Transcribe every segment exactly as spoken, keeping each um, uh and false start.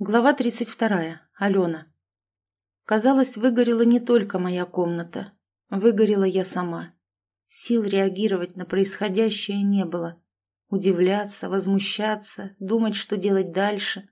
Глава тридцать вторая. Алена. Казалось, выгорела не только моя комната. Выгорела я сама. Сил реагировать на происходящее не было. Удивляться, возмущаться, думать, что делать дальше.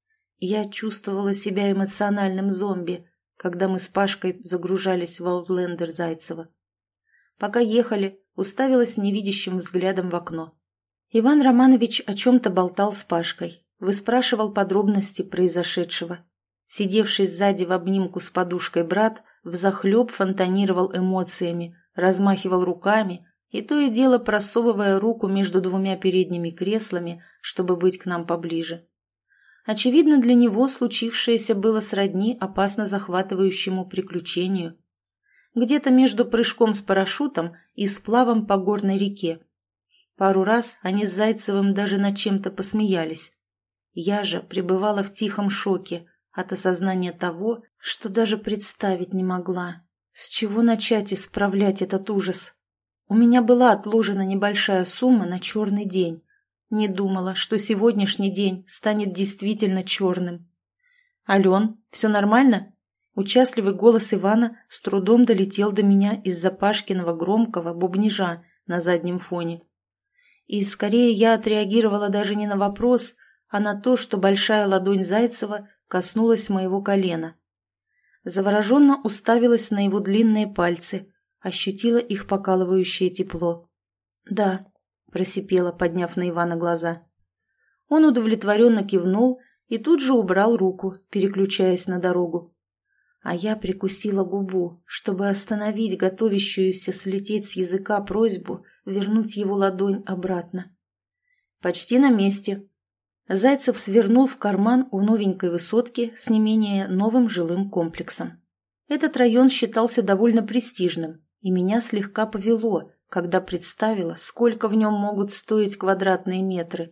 Я чувствовала себя эмоциональным зомби, когда мы с Пашкой загружались в Аутлендер Зайцева. Пока ехали, уставилась невидящим взглядом в окно. Иван Романович о чем-то болтал с Пашкой. Выспрашивал подробности произошедшего. Сидевший сзади в обнимку с подушкой брат взахлеб фонтанировал эмоциями, размахивал руками и то и дело просовывая руку между двумя передними креслами, чтобы быть к нам поближе. Очевидно, для него случившееся было сродни опасно захватывающему приключению. Где-то между прыжком с парашютом и сплавом по горной реке. Пару раз они с Зайцевым даже над чем-то посмеялись. Я же пребывала в тихом шоке от осознания того, что даже представить не могла, с чего начать исправлять этот ужас. У меня была отложена небольшая сумма на черный день. Не думала, что сегодняшний день станет действительно черным. «Ален, все нормально?» Участливый голос Ивана с трудом долетел до меня из-за Пашкиного громкого бубнижа на заднем фоне. И скорее я отреагировала даже не на вопрос, а на то, что большая ладонь Зайцева коснулась моего колена. Завороженно уставилась на его длинные пальцы, ощутила их покалывающее тепло. «Да», — просипела, подняв на Ивана глаза. Он удовлетворенно кивнул и тут же убрал руку, переключаясь на дорогу. А я прикусила губу, чтобы остановить готовящуюся слететь с языка просьбу вернуть его ладонь обратно. «Почти на месте». Зайцев свернул в карман у новенькой высотки с не менее новым жилым комплексом. Этот район считался довольно престижным, и меня слегка повело, когда представила, сколько в нем могут стоить квадратные метры.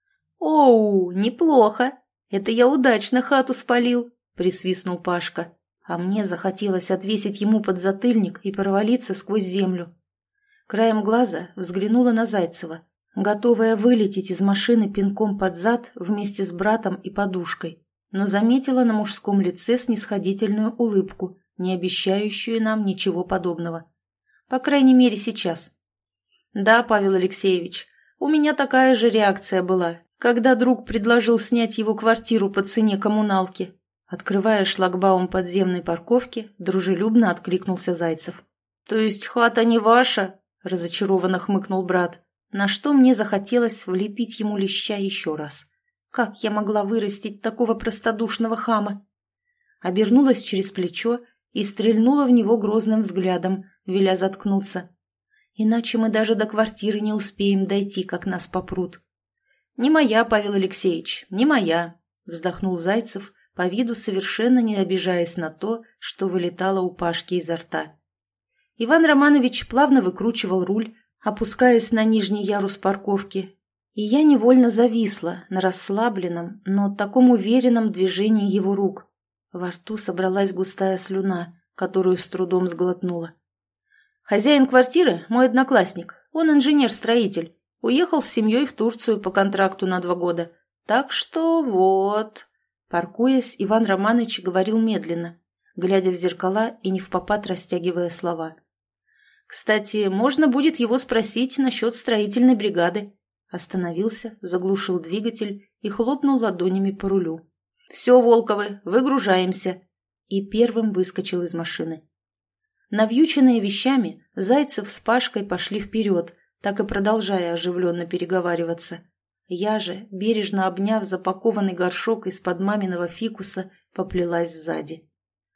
«Оу, неплохо! Это я удачно хату спалил!» – присвистнул Пашка, а мне захотелось отвесить ему подзатыльник и провалиться сквозь землю. Краем глаза взглянула на Зайцева, готовая вылететь из машины пинком под зад вместе с братом и подушкой, но заметила на мужском лице снисходительную улыбку, не обещающую нам ничего подобного. По крайней мере, сейчас. «Да, Павел Алексеевич, у меня такая же реакция была, когда друг предложил снять его квартиру по цене коммуналки». Открывая шлагбаум подземной парковки, дружелюбно откликнулся Зайцев. «То есть хата не ваша?» – разочарованно хмыкнул брат. На что мне захотелось влепить ему леща еще раз. Как я могла вырастить такого простодушного хама? Обернулась через плечо и стрельнула в него грозным взглядом, веля заткнуться. Иначе мы даже до квартиры не успеем дойти, как нас попрут. «Не моя, Павел Алексеевич, не моя», — вздохнул Зайцев, по виду совершенно не обижаясь на то, что вылетало у Пашки изо рта. Иван Романович плавно выкручивал руль, опускаясь на нижний ярус парковки, и я невольно зависла на расслабленном, но таком уверенном движении его рук. Во рту собралась густая слюна, которую с трудом сглотнула. «Хозяин квартиры – мой одноклассник, он инженер-строитель, уехал с семьей в Турцию по контракту на два года, так что вот...» Паркуясь, Иван Романович говорил медленно, глядя в зеркала и невпопад растягивая слова. «Кстати, можно будет его спросить насчет строительной бригады». Остановился, заглушил двигатель и хлопнул ладонями по рулю. «Все, Волковы, выгружаемся!» И первым выскочил из машины. Навьюченные вещами, Зайцев с Пашкой пошли вперед, так и продолжая оживленно переговариваться. Я же, бережно обняв запакованный горшок из-под маминого фикуса, поплелась сзади.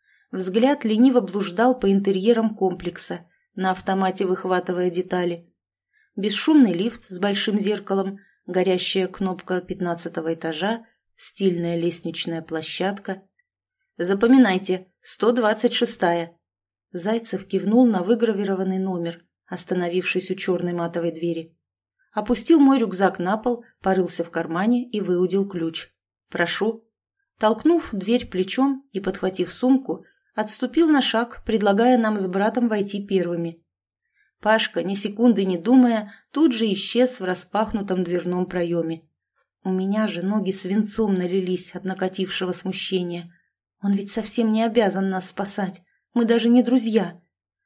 Взгляд лениво блуждал по интерьерам комплекса, на автомате выхватывая детали. Бесшумный лифт с большим зеркалом, горящая кнопка пятнадцатого этажа, стильная лестничная площадка. «Запоминайте, сто двадцать шестая». Зайцев кивнул на выгравированный номер, остановившись у черной матовой двери. Опустил мой рюкзак на пол, порылся в кармане и выудил ключ. «Прошу». Толкнув дверь плечом и подхватив сумку, отступил на шаг, предлагая нам с братом войти первыми. Пашка, ни секунды не думая, тут же исчез в распахнутом дверном проеме. У меня же ноги свинцом налились от накатившего смущения. Он ведь совсем не обязан нас спасать. Мы даже не друзья.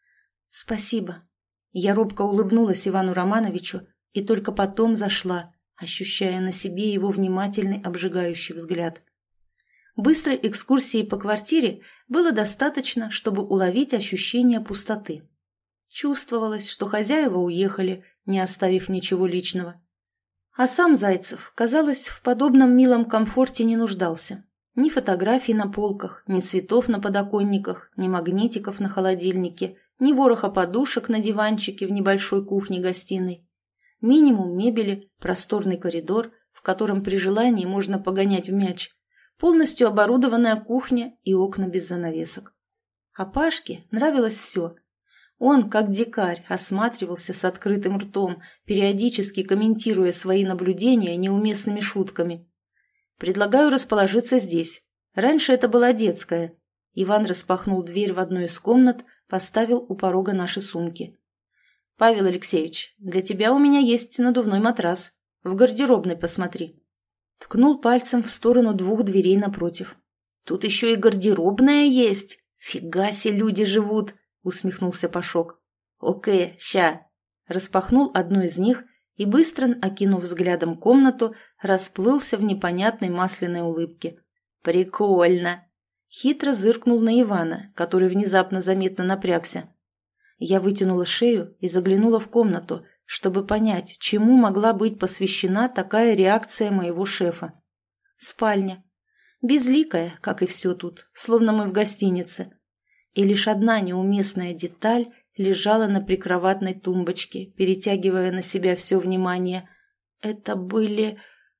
Спасибо. Я робко улыбнулась Ивану Романовичу и только потом зашла, ощущая на себе его внимательный обжигающий взгляд. Быстрой экскурсии по квартире было достаточно, чтобы уловить ощущение пустоты. Чувствовалось, что хозяева уехали, не оставив ничего личного. А сам Зайцев, казалось, в подобном милом комфорте не нуждался. Ни фотографий на полках, ни цветов на подоконниках, ни магнитиков на холодильнике, ни вороха подушек на диванчике в небольшой кухне-гостиной. Минимум мебели, просторный коридор, в котором при желании можно погонять в мяч, полностью оборудованная кухня и окна без занавесок. А Пашке нравилось все. Он, как дикарь, осматривался с открытым ртом, периодически комментируя свои наблюдения неуместными шутками. «Предлагаю расположиться здесь. Раньше это была детская». Иван распахнул дверь в одну из комнат, поставил у порога наши сумки. «Павел Алексеевич, для тебя у меня есть надувной матрас. В гардеробной посмотри». Ткнул пальцем в сторону двух дверей напротив. «Тут еще и гардеробная есть. Фига себе люди живут!» — усмехнулся Пашок. «Окей, ща». Распахнул одну из них и, быстро окинув взглядом комнату, расплылся в непонятной масляной улыбке. «Прикольно!» Хитро зыркнул на Ивана, который внезапно заметно напрягся. Я вытянула шею и заглянула в комнату, чтобы понять, чему могла быть посвящена такая реакция моего шефа. Спальня. Безликая, как и все тут, словно мы в гостинице. И лишь одна неуместная деталь лежала на прикроватной тумбочке, перетягивая на себя все внимание. Это были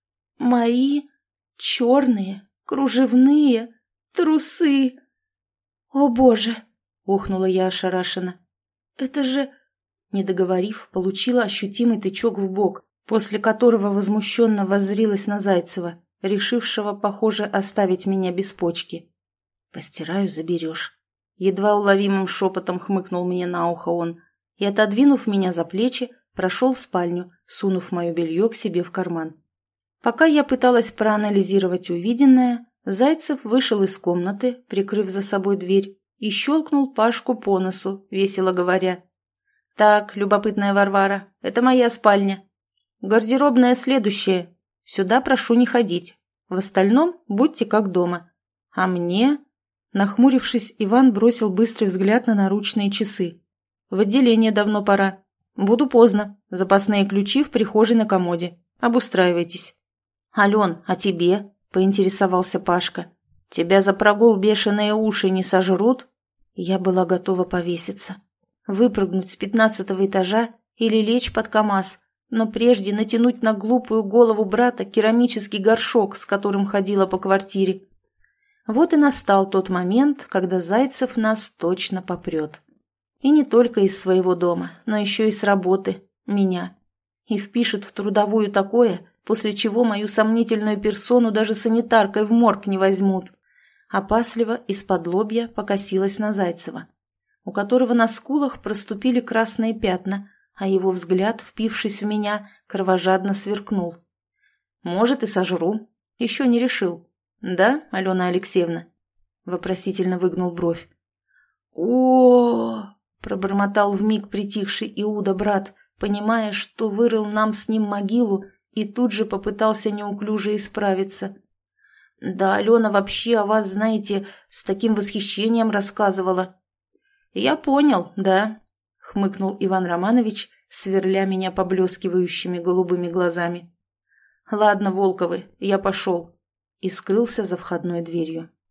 мои черные, кружевные трусы. «О, Боже!» — охнула я ошарашенно. «Это же...» Не договорив, получила ощутимый тычок в бок, после которого возмущенно воззрилась на Зайцева, решившего, похоже, оставить меня без почки. «Постираю, заберешь». Едва уловимым шепотом хмыкнул мне на ухо он и, отодвинув меня за плечи, прошел в спальню, сунув мое белье к себе в карман. Пока я пыталась проанализировать увиденное, Зайцев вышел из комнаты, прикрыв за собой дверь, и щелкнул Пашку по носу, весело говоря: «Так, любопытная Варвара, это моя спальня. Гардеробная следующая. Сюда прошу не ходить. В остальном будьте как дома. А мне...» Нахмурившись, Иван бросил быстрый взгляд на наручные часы. «В отделение давно пора. Буду поздно. Запасные ключи в прихожей на комоде. Обустраивайтесь». «Ален, а тебе?» – поинтересовался Пашка. «Тебя за прогул бешеные уши не сожрут?» Я была готова повеситься. Выпрыгнуть с пятнадцатого этажа или лечь под КамАЗ, но прежде натянуть на глупую голову брата керамический горшок, с которым ходила по квартире. Вот и настал тот момент, когда Зайцев нас точно попрет. И не только из своего дома, но еще и с работы, меня. И впишет в трудовую такое, после чего мою сомнительную персону даже санитаркой в морг не возьмут. Опасливо из-под лобья покосилась на Зайцева, у которого на скулах проступили красные пятна, а его взгляд, впившись в меня, кровожадно сверкнул. «Может, и сожру. Еще не решил. Да, Алена Алексеевна?» Вопросительно выгнул бровь. о пробормотал вмиг притихший Иуда брат, понимая, что вырыл нам с ним могилу, и тут же попытался неуклюже исправиться. «Да Алена вообще о вас, знаете, с таким восхищением рассказывала». «Я понял, да», — хмыкнул Иван Романович, сверля меня поблескивающими голубыми глазами. «Ладно, Волковы, я пошел», и скрылся за входной дверью.